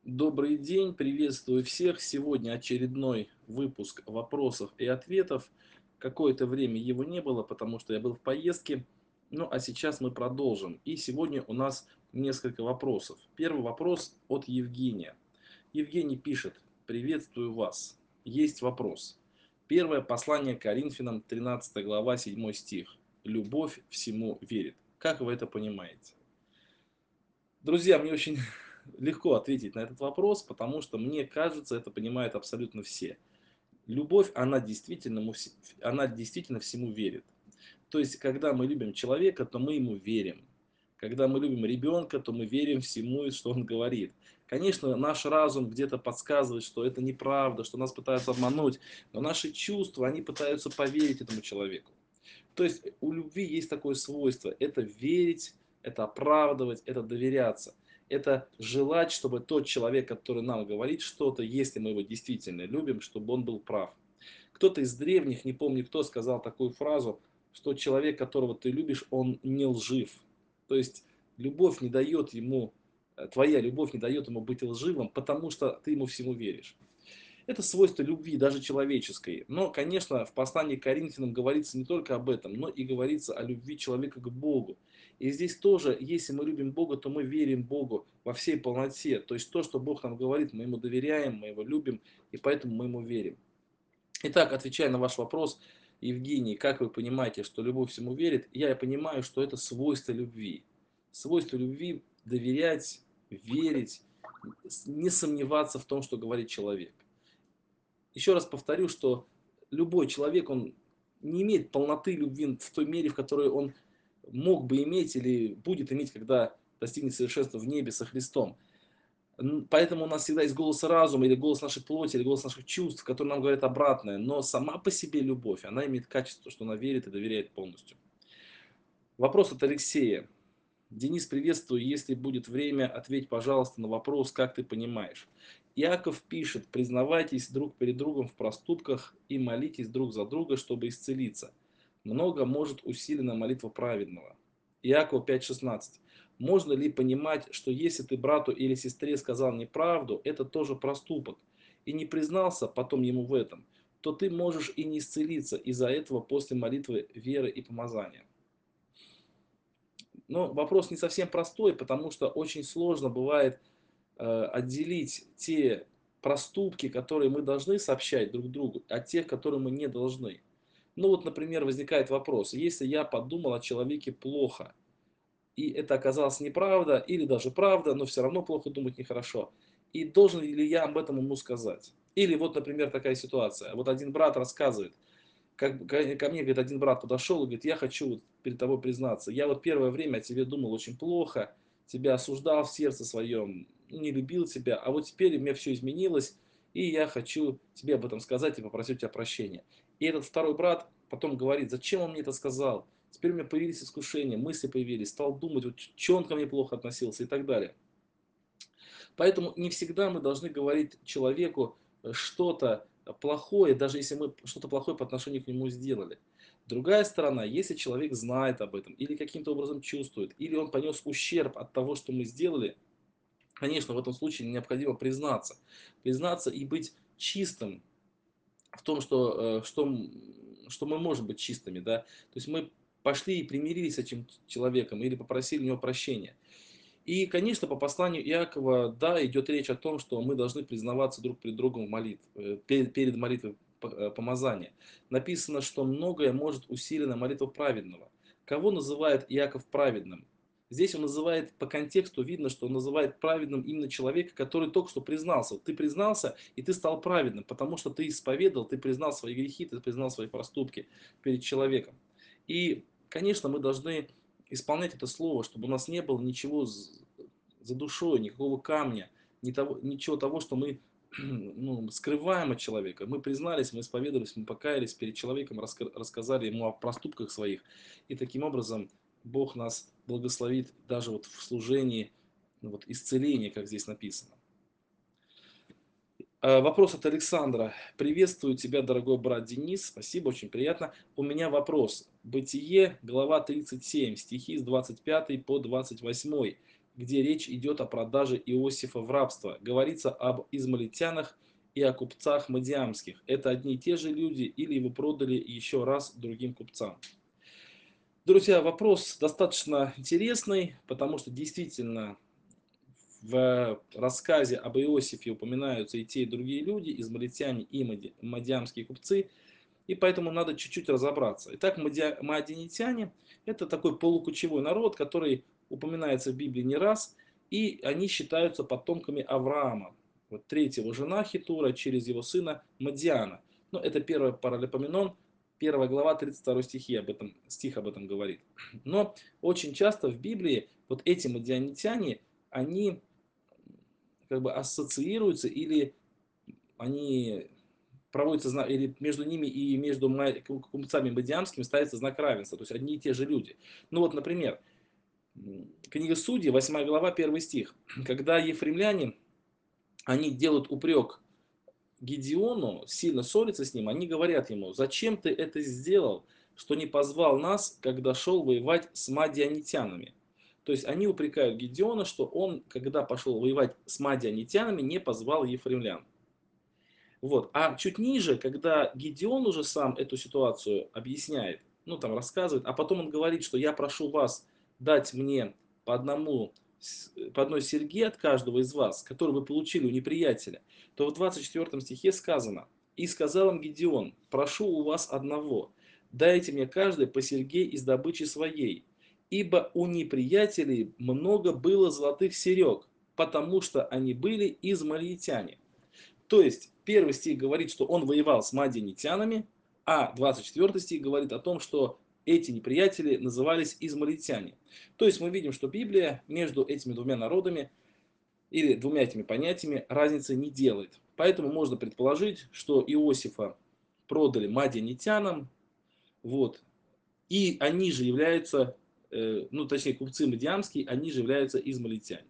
Добрый день, приветствую всех. Сегодня очередной выпуск вопросов и ответов. Какое-то время его не было, потому что я был в поездке. Ну а сейчас мы продолжим. И сегодня у нас несколько вопросов. Первый вопрос от Евгения. Евгений пишет: приветствую вас. Есть вопрос. Первое послание Коринфянам, 13 глава, 7 стих. Любовь всему верит. Как вы это понимаете? Друзья, мне очень легко ответить на этот вопрос, потому что мне кажется, это понимают абсолютно все. Любовь, она действительно всему верит. То есть, когда мы любим человека, то мы ему верим. Когда мы любим ребенка, то мы верим всему, что он говорит. Конечно, наш разум где-то подсказывает, что это неправда, что нас пытаются обмануть, но наши чувства, они пытаются поверить этому человеку. То есть у любви есть такое свойство. Это верить, это оправдывать, это доверяться. Это желать, чтобы тот человек, который нам говорит что-то, если мы его действительно любим, чтобы он был прав. Кто-то из древних, не помню кто, сказал такую фразу, что человек, которого ты любишь, он не лжив. То есть любовь не дает ему, твоя любовь не дает ему быть лживым, потому что ты ему всему веришь. Это свойство любви, даже человеческой. Но, конечно, в послании к Коринфянам говорится не только об этом, но и говорится о любви человека к Богу. И здесь тоже, если мы любим Бога, то мы верим Богу во всей полноте. То есть то, что Бог нам говорит, мы Ему доверяем, мы Его любим, и поэтому мы Ему верим. Итак, отвечая на ваш вопрос, Евгений, как вы понимаете, что любовь всему верит, я понимаю, что это свойство любви. Свойство любви доверять, верить, не сомневаться в том, что говорит человек. Еще раз повторю, что любой человек, он не имеет полноты любви в той мере, в которой он мог бы иметь или будет иметь, когда достигнет совершенства в небе со Христом. Поэтому у нас всегда есть голос разума, или голос нашей плоти, или голос наших чувств, который нам говорит обратное. Но сама по себе любовь, она имеет качество, что она верит и доверяет полностью. Вопрос от Алексея. Денис, приветствую. Если будет время, ответь, пожалуйста, на вопрос, как ты понимаешь. Иаков пишет: признавайтесь друг перед другом в проступках и молитесь друг за друга, чтобы исцелиться. Много может усилена молитва праведного. Иаков 5:16. Можно ли понимать, что если ты брату или сестре сказал неправду, это тоже проступок, и не признался потом ему в этом, то ты можешь и не исцелиться из-за этого после молитвы веры и помазания. Но вопрос не совсем простой, потому что очень сложно бывает отделить те проступки, которые мы должны сообщать друг другу, от тех, которые мы не должны. Ну вот, например, возникает вопрос: если я подумал о человеке плохо, и это оказалось неправда, или даже правда, но все равно плохо думать нехорошо, и должен ли я об этом ему сказать? Или вот, например, такая ситуация. Вот один брат рассказывает, как ко мне, говорит, один брат подошел и говорит: я хочу вот перед тобой признаться, я вот первое время о тебе думал очень плохо, тебя осуждал в сердце своем, не любил тебя, а вот теперь у меня все изменилось, и я хочу тебе об этом сказать и попросить у тебя прощения. И этот второй брат потом говорит: зачем он мне это сказал? Теперь у меня появились искушения, мысли появились, стал думать, вот че он ко мне плохо относился и так далее. Поэтому не всегда мы должны говорить человеку что-то плохое, даже если мы что-то плохое по отношению к нему сделали. Другая сторона: если человек знает об этом, или каким-то образом чувствует, или он понес ущерб от того, что мы сделали, конечно, в этом случае необходимо признаться. Признаться и быть чистым в том, что мы можем быть чистыми. Да? То есть мы пошли и примирились с этим человеком, или попросили у него прощения. И, конечно, по посланию Иакова, да, идет речь о том, что мы должны признаваться друг перед другом в перед молитвой помазания. Написано, что многое может усилена молитва праведного. Кого называет Иаков праведным? Здесь он называет, по контексту видно, что он называет праведным именно человека, который только что признался. Вот ты признался, и ты стал праведным, потому что ты исповедал, ты признал свои грехи, ты признал свои проступки перед человеком. И, конечно, мы должны исполнять это слово, чтобы у нас не было ничего за душой, никакого камня, ничего того, что мы ну, скрываем от человека. Мы признались, мы исповедовались, мы покаялись перед человеком, рассказали ему о проступках своих. И таким образом Бог нас благословит даже вот в служении, ну, вот, исцеления, как здесь написано. Вопрос от Александра. Приветствую тебя, дорогой брат Денис. Спасибо, очень приятно. У меня вопрос. Бытие, глава 37, стихи с 25 по 28. где речь идет о продаже Иосифа в рабство. Говорится об измалитянах и о купцах мадиамских. Это одни и те же люди, или его продали еще раз другим купцам? Друзья, вопрос достаточно интересный, потому что действительно в рассказе об Иосифе упоминаются и те, и другие люди, измалитяне и мадиамские купцы, и поэтому надо чуть-чуть разобраться. Итак, маадианитяне — это такой полукочевой народ, который упоминается в Библии не раз, и они считаются потомками Авраама, вот третьего жена Хитура через его сына Мадиана. Но это первый паралипоменон, 1 глава, 32 стих об этом говорит. Но очень часто в Библии вот эти мадианитяне, они как бы ассоциируются, или они проводится, или между ними и между купцами мадиамскими ставится знак равенства, то есть одни и те же люди. Ну вот, например, книга Судей, 8 глава, 1 стих. Когда ефремляне, они делают упрек Гедеону, сильно ссорятся с ним, они говорят ему: зачем ты это сделал, что не позвал нас, когда шел воевать с мадианитянами? То есть они упрекают Гедеона, что он, когда пошел воевать с мадианитянами, не позвал ефремлян. Вот. А чуть ниже, когда Гедеон уже сам эту ситуацию объясняет, ну там рассказывает, а потом он говорит, что я прошу вас дать мне по по одной серьге от каждого из вас, который вы получили у неприятеля, то в 24 стихе сказано: «И сказал им Гедеон: прошу у вас одного, дайте мне каждый по серьге из добычи своей, ибо у неприятелей много было золотых серег, потому что они были измаильтяне». То есть, 1 стих говорит, что он воевал с мадианитянами, а 24 стих говорит о том, что эти неприятели назывались измалитяне. То есть мы видим, что Библия между этими двумя народами или двумя этими понятиями разницы не делает. Поэтому можно предположить, что Иосифа продали мадианитянам, вот, и они же являются, ну точнее купцы мадиамские, они же являются измалитяне.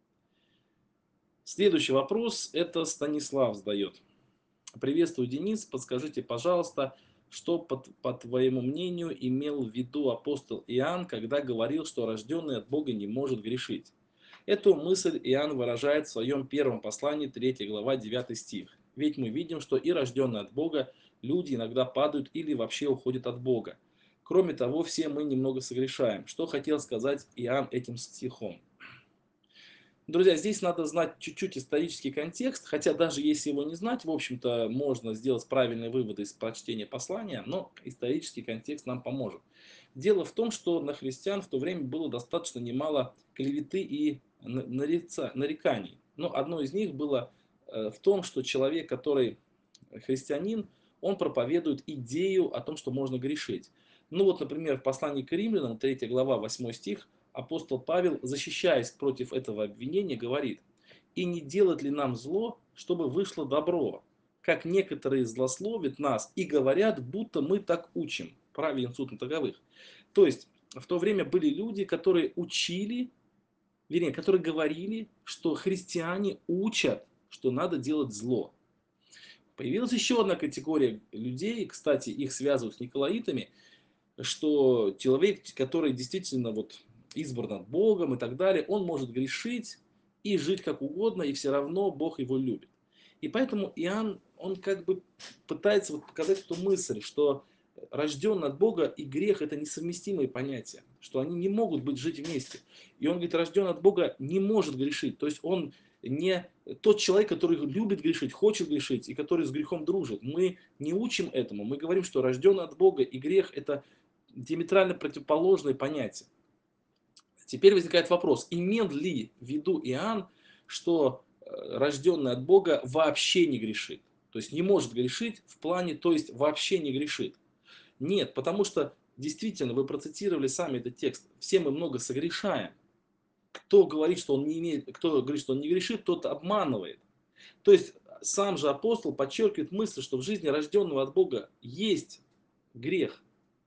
Следующий вопрос это Станислав задает. Приветствую, Денис. Подскажите, пожалуйста, что, по твоему мнению, имел в виду апостол Иоанн, когда говорил, что рожденный от Бога не может грешить? Эту мысль Иоанн выражает в своем первом послании, 3 глава, 9 стих. Ведь мы видим, что и рожденные от Бога люди иногда падают или вообще уходят от Бога. Кроме того, все мы немного согрешаем. Что хотел сказать Иоанн этим стихом? Друзья, здесь надо знать чуть-чуть исторический контекст, хотя даже если его не знать, в общем-то, можно сделать правильные выводы из прочтения послания, но исторический контекст нам поможет. Дело в том, что на христиан в то время было достаточно немало клеветы и нареканий. Но одно из них было в том, что человек, который христианин, он проповедует идею о том, что можно грешить. Ну вот, например, в послании к римлянам, 3 глава, 8 стих, апостол Павел, защищаясь против этого обвинения, говорит: «И не делать ли нам зло, чтобы вышло добро? Как некоторые злословят нас и говорят, будто мы так учим». Праведен суд на таковых. То есть, в то время были люди, которые учили, вернее, которые говорили, что христиане учат, что надо делать зло. Появилась еще одна категория людей, кстати, их связывают с николаитами, что человек, который действительно вот избран от Богом и так далее, он может грешить и жить как угодно, и все равно Бог его любит. И поэтому Иоанн, он как бы пытается вот показать эту мысль, что рожденный от Бога и грех — это несовместимые понятия, что они не могут быть жить вместе. И он говорит, рожденный от Бога не может грешить, то есть он не тот человек, который любит грешить, хочет грешить и который с грехом дружит. Мы не учим этому, мы говорим, что рожденный от Бога и грех — это диаметрально противоположные понятия. Теперь возникает вопрос, имел ли в виду Иоанн, что рожденный от Бога вообще не грешит? То есть не может грешить в плане, то есть вообще не грешит. Нет, потому что действительно, вы процитировали сами этот текст, все мы много согрешаем. Кто говорит, что он не имеет, кто говорит, что он не грешит, тот обманывает. То есть сам же апостол подчеркивает мысль, что в жизни рожденного от Бога есть грех.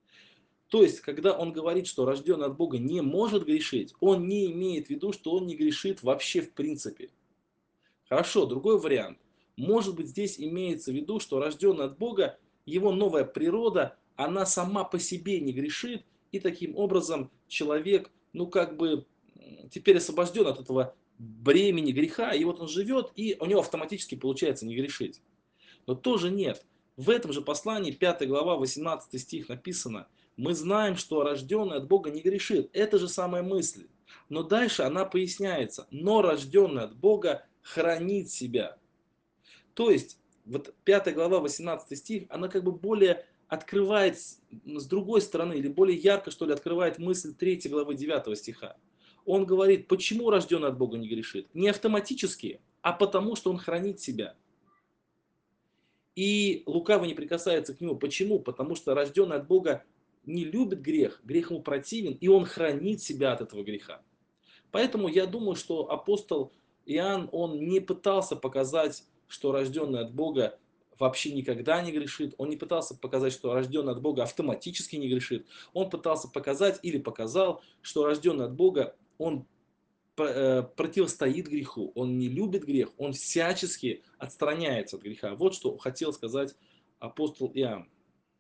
То есть, когда он говорит, что рожденный от Бога не может грешить, он не имеет в виду, что он не грешит вообще в принципе. Хорошо, другой вариант. Может быть, здесь имеется в виду, что рожденный от Бога, его новая природа, она сама по себе не грешит, и таким образом человек, ну как бы теперь освобожден от этого бремени греха, и вот он живет, и у него автоматически получается не грешить. Но тоже нет. В этом же послании, 5 глава, 18 стих написано: «Мы знаем, что рожденный от Бога не грешит». Это же самая мысль. Но дальше она поясняется: «Но рожденный от Бога хранит себя». То есть, вот 5 глава, 18 стих, она как бы более открывает с другой стороны, или более ярко, что ли, открывает мысль 3 главы 9 стиха. Он говорит, почему рожденный от Бога не грешит? Не автоматически, а потому, что он хранит себя. И лукавый не прикасается к нему. Почему? Потому что рожденный от Бога не любит грех, грех ему противен, и он хранит себя от этого греха. Поэтому я думаю, что апостол Иоанн, он не пытался показать, что рожденный от Бога вообще никогда не грешит. Он не пытался показать, что рожденный от Бога автоматически не грешит. Он пытался показать или показал, что рожденный от Бога, он противостоит греху, он не любит грех, он всячески отстраняется от греха. Вот что хотел сказать апостол Иоанн.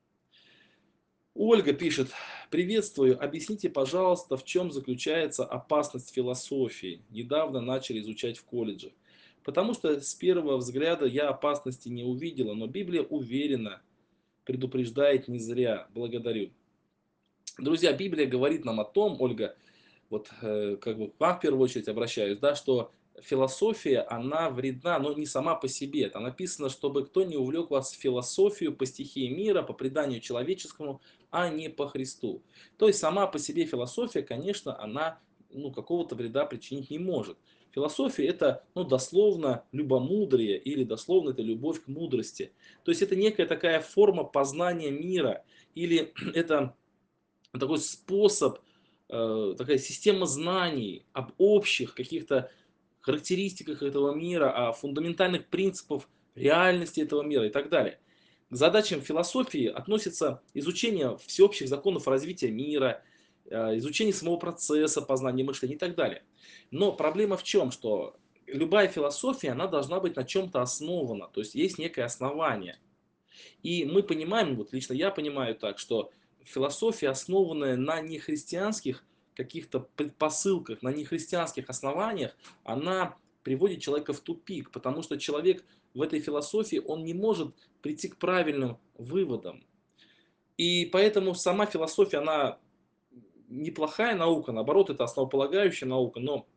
Ольга пишет: приветствую, объясните, пожалуйста, в чем заключается опасность философии. Недавно начали изучать в колледже. Потому что с первого взгляда я опасности не увидела, но Библия уверенно предупреждает не зря. Благодарю. Друзья, Библия говорит нам о том, Ольга, вот как бы к вам в первую очередь обращаюсь, да, что философия, она вредна, но не сама по себе. Там написано, чтобы кто не увлек вас в философию по стихии мира, по преданию человеческому, а не по Христу. То есть сама по себе философия, конечно, она какого-то вреда причинить не может. Философия это дословно любомудрие или дословно это любовь к мудрости. То есть это некая такая форма познания мира или это такой способ, такая система знаний об общих каких-то характеристиках этого мира, о фундаментальных принципах реальности этого мира и так далее. К задачам философии относится изучение всеобщих законов развития мира, изучение самого процесса познания мышления и так далее. Но проблема в чем? Что любая философия, она должна быть на чем-то основана, то есть есть некое основание. И мы понимаем, вот лично я понимаю так, что философия, основанная на нехристианских каких-то предпосылках, на нехристианских основаниях, она приводит человека в тупик, потому что человек в этой философии, он не может прийти к правильным выводам. И поэтому сама философия, она неплохая наука, наоборот, это основополагающая наука, но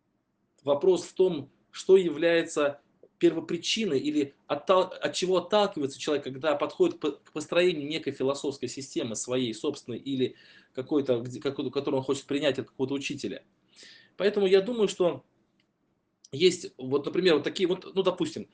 вопрос в том, что является первопричиной или от чего отталкивается человек, когда подходит к построению некой философской системы своей собственной или какой-то, которую он хочет принять от какого-то учителя. Поэтому я думаю, что есть, вот, например, вот такие вот, допустим,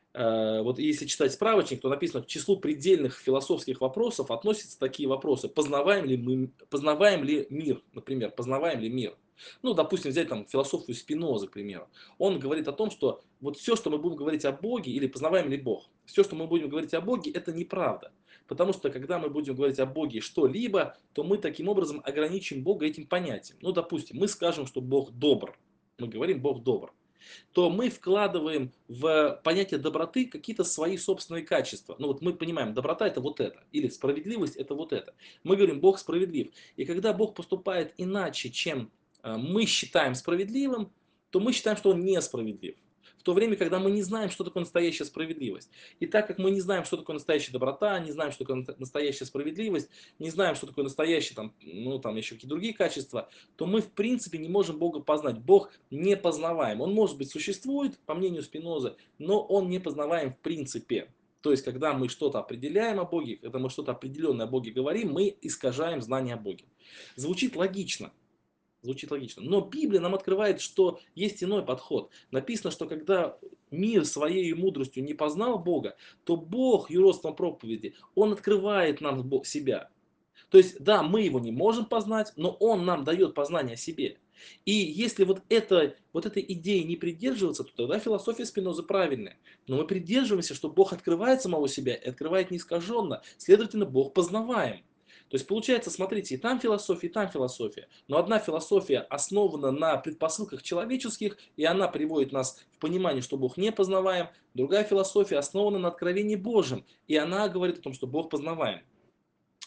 вот если читать справочник, то написано, к числу предельных философских вопросов относятся такие вопросы. Познаваем ли мир, например, познаваем ли мир? Допустим, взять там философию Спиноза, к примеру. Он говорит о том, что вот все, что мы будем говорить о Боге, или познаваем ли Бог, все, что мы будем говорить о Боге, это неправда. Потому что, когда мы будем говорить о Боге что-либо, то мы таким образом ограничим Бога этим понятием. Допустим, мы скажем, что Бог добр. Мы говорим, Бог добр, то мы вкладываем в понятие доброты какие-то свои собственные качества. Вот мы понимаем, доброта это вот это, или справедливость это вот это. Мы говорим, Бог справедлив. И когда Бог поступает иначе, чем мы считаем справедливым, то мы считаем, что Он несправедлив. В то время, когда мы не знаем, что такое настоящая справедливость. И так как мы не знаем, что такое настоящая доброта, не знаем, что такое настоящая справедливость, не знаем, что такое настоящее, там еще какие-то другие качества, то мы в принципе не можем Бога познать. Бог не познаваем. Он, может быть, существует, по мнению Спинозы, но он не познаваем в принципе. То есть, когда мы что-то определяем о Боге, когда мы что-то определенное о Боге говорим, мы искажаем знание о Боге. Звучит логично. Звучит логично. Но Библия нам открывает, что есть иной подход. Написано, что когда мир своей мудростью не познал Бога, то Бог, юродством проповеди, Он открывает нам себя. То есть, да, мы его не можем познать, но он нам дает познание о себе. И если вот этой идеи не придерживаться, то тогда философия Спинозы правильная. Но мы придерживаемся, что Бог открывает самого себя и открывает неискаженно. Следовательно, Бог познаваем. То есть получается, смотрите, и там философия, и там философия. Но одна философия основана на предпосылках человеческих, и она приводит нас в понимание, что Бог не познаваем. Другая философия основана на откровении Божьем, и она говорит о том, что Бог познаваем.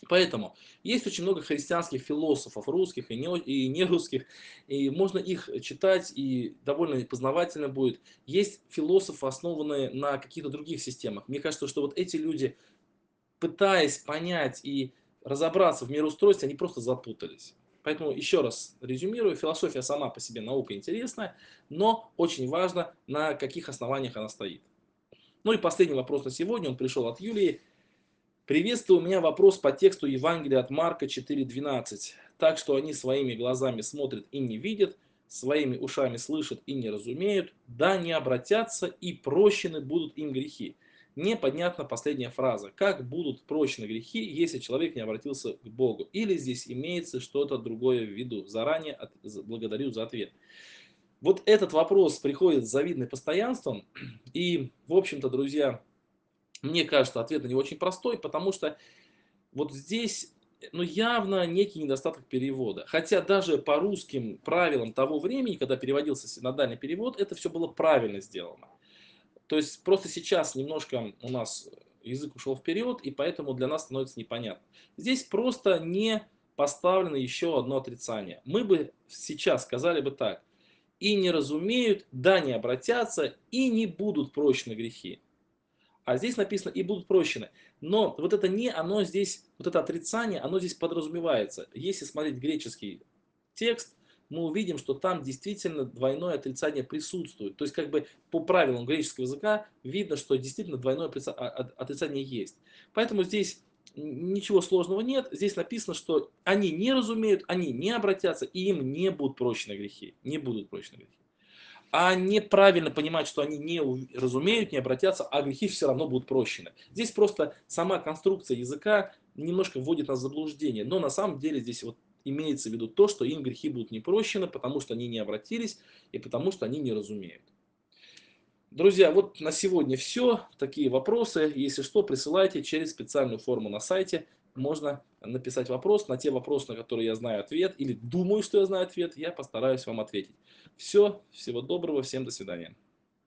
Поэтому есть очень много христианских философов, русских и не русских, и можно их читать, и довольно познавательно будет. Есть философы, основанные на каких-то других системах. Мне кажется, что вот эти люди, пытаясь понять и разобраться в мироустройстве, они просто запутались. Поэтому еще раз резюмирую, философия сама по себе наука интересная, но очень важно, на каких основаниях она стоит. Ну и последний вопрос на сегодня, он пришел от Юлии. Приветствую, у меня вопрос по тексту Евангелия от Марка 4:12. Так что они своими глазами смотрят и не видят, своими ушами слышат и не разумеют, да не обратятся и прощены будут им грехи. Непонятна последняя фраза. Как будут прощены грехи, если человек не обратился к Богу? Или здесь имеется что-то другое в виду? Заранее благодарю за ответ. Вот этот вопрос приходит с завидным постоянством. И, в общем-то, друзья, мне кажется, ответ на него очень простой, потому что вот здесь, ну, явно некий недостаток перевода. Хотя даже по русским правилам того времени, когда переводился синодальный перевод, это все было правильно сделано. То есть просто сейчас немножко у нас язык ушел вперед, и поэтому для нас становится непонятно. Здесь просто не поставлено еще одно отрицание. Мы бы сейчас сказали бы так. И не разумеют, да не обратятся, и не будут прощены грехи. А здесь написано и будут прощены. Но вот это не, оно здесь, вот это отрицание, оно здесь подразумевается. Если смотреть греческий текст, мы увидим, что там действительно двойное отрицание присутствует. То есть как бы по правилам греческого языка видно, что действительно двойное отрицание есть. Поэтому здесь ничего сложного нет. Здесь написано, что они не разумеют, они не обратятся, и им не будут прощены грехи. Не будут прощены грехи. А неправильно понимать, что они не разумеют, не обратятся, а грехи все равно будут прощены. Здесь просто сама конструкция языка немножко вводит нас в заблуждение. Но на самом деле здесь вот имеется в виду то, что им грехи будут не прощены, потому что они не обратились и потому что они не разумеют. Друзья, вот на сегодня все. Такие вопросы. Если что, присылайте через специальную форму на сайте. Можно написать вопрос. На те вопросы, на которые я знаю ответ или думаю, что я знаю ответ, я постараюсь вам ответить. Все. Всего доброго. Всем до свидания.